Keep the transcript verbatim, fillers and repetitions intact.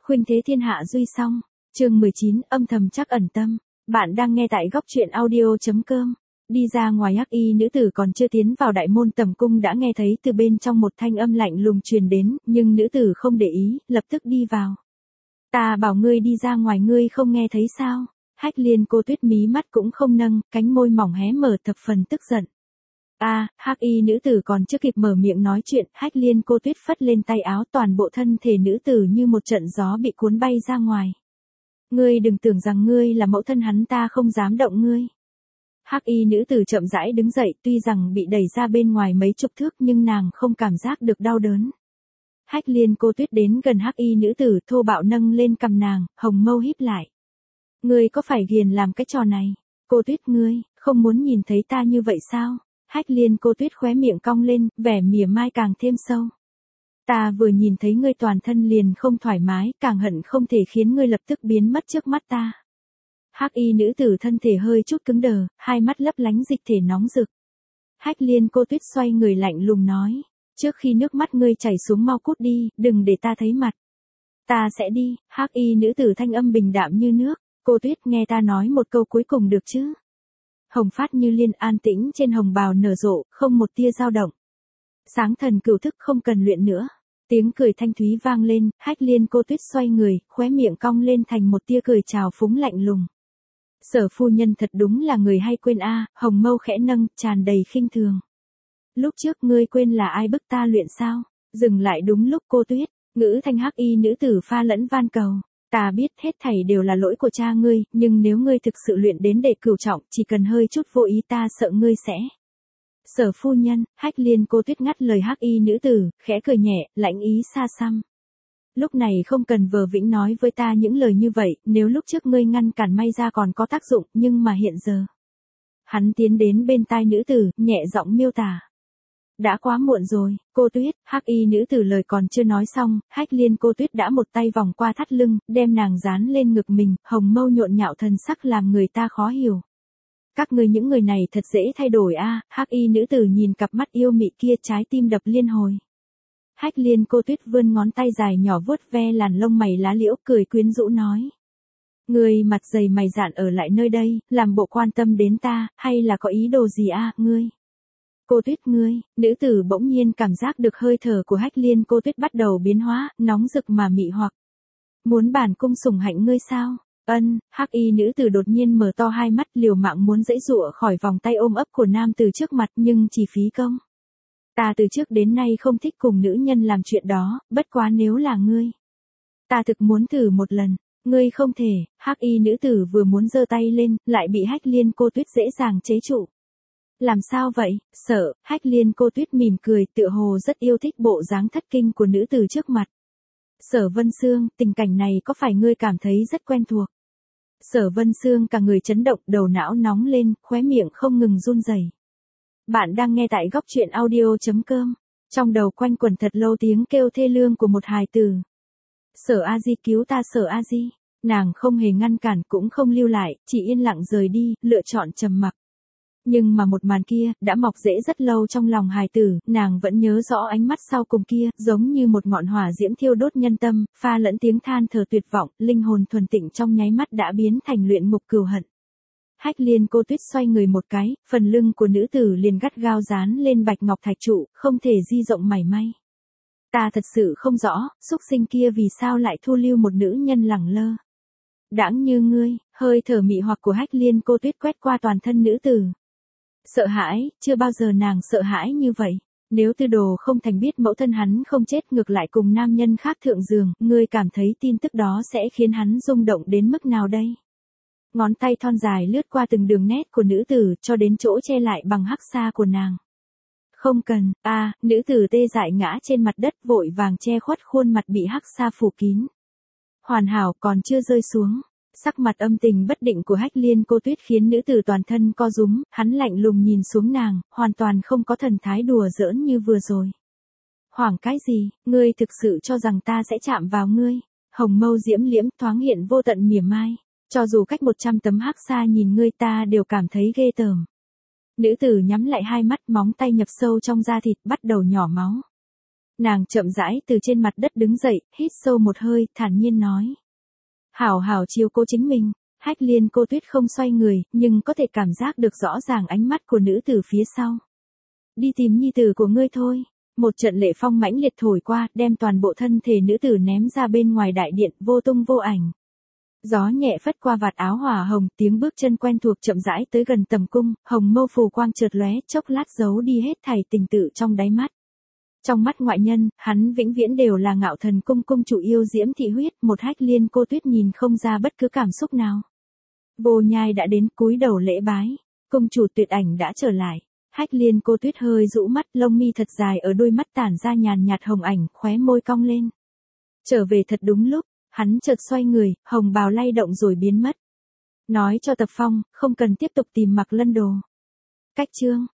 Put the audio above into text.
Khuynh thế thiên hạ duy song. Chương mười chín, âm thầm trắc ẩn tâm. Bạn đang nghe tại góc truyện audio.com. Đi ra ngoài, hắc y nữ tử còn chưa tiến vào đại môn tầm cung đã nghe thấy từ bên trong một thanh âm lạnh lùng truyền đến, nhưng nữ tử không để ý, lập tức đi vào. Ta bảo ngươi đi ra ngoài, ngươi không nghe thấy sao? Hách Liên Cô Tuyết mí mắt cũng không nâng, cánh môi mỏng hé mở thập phần tức giận. A, à, hắc y nữ tử còn chưa kịp mở miệng nói chuyện, Hách Liên Cô Tuyết phất lên tay áo, toàn bộ thân thể nữ tử như một trận gió bị cuốn bay ra ngoài. Ngươi đừng tưởng rằng ngươi là mẫu thân hắn, ta không dám động ngươi. Hắc y nữ tử chậm rãi đứng dậy, tuy rằng bị đẩy ra bên ngoài mấy chục thước nhưng nàng không cảm giác được đau đớn. Hách Liên Cô Tuyết đến gần hắc y nữ tử, thô bạo nâng lên cằm nàng, hồng mâu híp lại. Ngươi có phải ghiền làm cái trò này? Cô Tuyết, ngươi không muốn nhìn thấy ta như vậy sao? Hách Liên Cô Tuyết khóe miệng cong lên, vẻ mỉa mai càng thêm sâu. Ta vừa nhìn thấy ngươi toàn thân liền không thoải mái, càng hận không thể khiến ngươi lập tức biến mất trước mắt ta. Hắc y nữ tử thân thể hơi chút cứng đờ, hai mắt lấp lánh dịch thể nóng rực. Hách Liên Cô Tuyết xoay người lạnh lùng nói, trước khi nước mắt ngươi chảy xuống mau cút đi, đừng để ta thấy mặt. Ta sẽ đi. Hắc y nữ tử thanh âm bình đạm như nước, Cô Tuyết nghe ta nói một câu cuối cùng được chứ? Hồng phát như liên, an tĩnh trên hồng bào nở rộ, không một tia dao động. Sáng thần cửu thức, không cần luyện nữa. Tiếng cười thanh thúy vang lên, Hách Liên Cô Tuyết xoay người, khóe miệng cong lên thành một tia cười trào phúng lạnh lùng. Sở phu nhân thật đúng là người hay quên a. À, hồng mâu khẽ nâng, tràn đầy khinh thường. Lúc trước ngươi quên là ai bức ta luyện sao? Dừng lại đúng lúc. Cô Tuyết, ngữ thanh hắc y nữ tử pha lẫn van cầu. Ta biết hết thảy đều là lỗi của cha ngươi, nhưng nếu ngươi thực sự luyện đến đệ cửu trọng, chỉ cần hơi chút vô ý ta sợ ngươi sẽ. Sở phu nhân, Hách Liên Cô Tuyết ngắt lời hắc y nữ tử, khẽ cười nhẹ, lãnh ý xa xăm. Lúc này không cần vờ vĩnh nói với ta những lời như vậy, nếu lúc trước ngươi ngăn cản may ra còn có tác dụng, nhưng mà hiện giờ. Hắn tiến đến bên tai nữ tử, nhẹ giọng miêu tả. Đã quá muộn rồi. Cô Tuyết, hắc y nữ tử lời còn chưa nói xong, Hách Liên Cô Tuyết đã một tay vòng qua thắt lưng, đem nàng dán lên ngực mình, hồng mâu nhộn nhạo thần sắc làm người ta khó hiểu. Các ngươi những người này thật dễ thay đổi a. À, hắc y nữ tử nhìn cặp mắt yêu mị kia, trái tim đập liên hồi. Hách Liên Cô Tuyết vươn ngón tay dài nhỏ vuốt ve làn lông mày lá liễu, cười quyến rũ nói. Ngươi mặt dày mày dạn ở lại nơi đây, làm bộ quan tâm đến ta, hay là có ý đồ gì a, à, ngươi? Cô Tuyết, ngươi, nữ tử bỗng nhiên cảm giác được hơi thở của Hách Liên Cô Tuyết bắt đầu biến hóa, nóng rực mà mị hoặc. Muốn bản cung sủng hạnh ngươi sao? Ân. Hắc y nữ tử đột nhiên mở to hai mắt, liều mạng muốn giãy giụa khỏi vòng tay ôm ấp của nam tử trước mặt, nhưng chỉ phí công. Ta từ trước đến nay không thích cùng nữ nhân làm chuyện đó, bất quá nếu là ngươi, ta thực muốn thử một lần. Ngươi không thể. Hắc y nữ tử vừa muốn giơ tay lên, lại bị Hách Liên Cô Tuyết dễ dàng chế trụ. Làm sao vậy? Sợ. Hách Liên Cô Tuyết mỉm cười, tựa hồ rất yêu thích bộ dáng thất kinh của nữ tử trước mặt. Sở Vân Xương, tình cảnh này có phải ngươi cảm thấy rất quen thuộc? Sở Vân Xương cả người chấn động, đầu não nóng lên, khóe miệng không ngừng run rẩy. Bạn đang nghe tại góc truyện audio.com. Trong đầu quanh quẩn thật lâu tiếng kêu thê lương của một hài tử. Sở A Di cứu ta, Sở A Di. Nàng không hề ngăn cản cũng không lưu lại, chỉ yên lặng rời đi, lựa chọn trầm mặc. Nhưng mà một màn kia, đã mọc rễ rất lâu trong lòng hài tử, nàng vẫn nhớ rõ ánh mắt sau cùng kia, giống như một ngọn hỏa diễm thiêu đốt nhân tâm, pha lẫn tiếng than thở tuyệt vọng, linh hồn thuần tịnh trong nháy mắt đã biến thành luyện ngục cừu hận. Hách Liên Cô Tuyết xoay người một cái, phần lưng của nữ tử liền gắt gao dán lên bạch ngọc thạch trụ, không thể di rộng mảy may. Ta thật sự không rõ, xúc sinh kia vì sao lại thu lưu một nữ nhân lẳng lơ. Đãng như ngươi. Hơi thở mị hoặc của Hách Liên Cô Tuyết quét qua toàn thân nữ tử. Sợ hãi, chưa bao giờ nàng sợ hãi như vậy. Nếu Tư Đồ không thành biết mẫu thân hắn không chết, ngược lại cùng nam nhân khác thượng giường, ngươi cảm thấy tin tức đó sẽ khiến hắn rung động đến mức nào đây? Ngón tay thon dài lướt qua từng đường nét của nữ tử, cho đến chỗ che lại bằng hắc sa của nàng. Không cần. A. À, nữ tử tê dại ngã trên mặt đất, vội vàng che khuất khuôn mặt bị hắc sa phủ kín. Hoàn hảo, còn chưa rơi xuống. Sắc mặt âm tình bất định của Hách Liên Cô Tuyết khiến nữ tử toàn thân co rúm, hắn lạnh lùng nhìn xuống nàng, hoàn toàn không có thần thái đùa giỡn như vừa rồi. Hoảng cái gì, ngươi thực sự cho rằng ta sẽ chạm vào ngươi? Hồng mâu diễm liễm, thoáng hiện vô tận mỉa mai. Cho dù cách một trăm tấm hắc xa nhìn ngươi ta đều cảm thấy ghê tởm. Nữ tử nhắm lại hai mắt, móng tay nhập sâu trong da thịt, bắt đầu nhỏ máu. Nàng chậm rãi từ trên mặt đất đứng dậy, hít sâu một hơi, thản nhiên nói. Hảo hảo chiếu cố chính mình. Hách Liên cô Tuyết không xoay người, nhưng có thể cảm giác được rõ ràng ánh mắt của nữ tử phía sau. Đi tìm nhi tử của ngươi thôi. Một trận lệ phong mãnh liệt thổi qua, đem toàn bộ thân thể nữ tử ném ra bên ngoài đại điện, vô tung vô ảnh. Gió nhẹ phất qua vạt áo hỏa hồng, tiếng bước chân quen thuộc chậm rãi tới gần tầm cung, hồng mâu phù quang chợt lóe, chốc lát giấu đi hết thảy tình tự trong đáy mắt. Trong mắt ngoại nhân, hắn vĩnh viễn đều là Ngạo Thần cung cung chủ yêu diễm thị huyết, một Hách Liên cô Tuyết nhìn không ra bất cứ cảm xúc nào. Vô Nhai đã đến, cúi đầu lễ bái, cung chủ Tuyệt Ảnh đã trở lại. Hách Liên cô Tuyết hơi rũ mắt, lông mi thật dài ở đôi mắt tản ra nhàn nhạt hồng ảnh, khóe môi cong lên. Trở về thật đúng lúc, hắn chợt xoay người, hồng bào lay động rồi biến mất. Nói cho Tập Phong, không cần tiếp tục tìm Mặc Lân Đồ. Cách chương